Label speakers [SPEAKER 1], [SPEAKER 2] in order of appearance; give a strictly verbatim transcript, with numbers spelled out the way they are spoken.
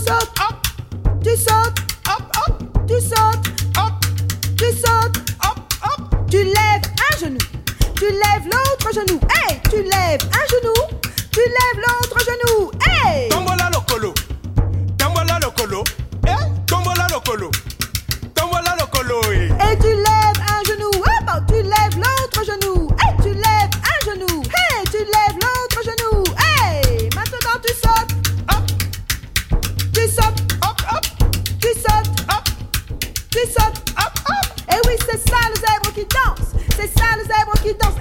[SPEAKER 1] sautes,
[SPEAKER 2] hop,
[SPEAKER 1] tu sautes,
[SPEAKER 2] hop, hop,
[SPEAKER 1] tu sautes,
[SPEAKER 2] hop,
[SPEAKER 1] tu sautes,
[SPEAKER 2] hop, hop.
[SPEAKER 1] tu lèves un genou, tu lèves l'autre genou, hey, tu lèves un genou, tu lèves l'autre genou, hey.
[SPEAKER 2] Tombola le colo, tombola le colo, eh, tombola le colo, tombola le colo, eh.
[SPEAKER 1] Et tu lèves un genou, hop, tu lèves l'autre genou, hey, tu lèves un genou, hey, tu lèves l'autre genou, hey. Maintenant tu sautes,
[SPEAKER 2] Hop,
[SPEAKER 1] tu sautes,
[SPEAKER 2] hop, hop,
[SPEAKER 1] tu sautes,
[SPEAKER 2] hop,
[SPEAKER 1] tu sautes.
[SPEAKER 2] hop, hop.
[SPEAKER 1] Et oui, c'est ça le zèbre qui danse, c'est ça le zèbre qui danse.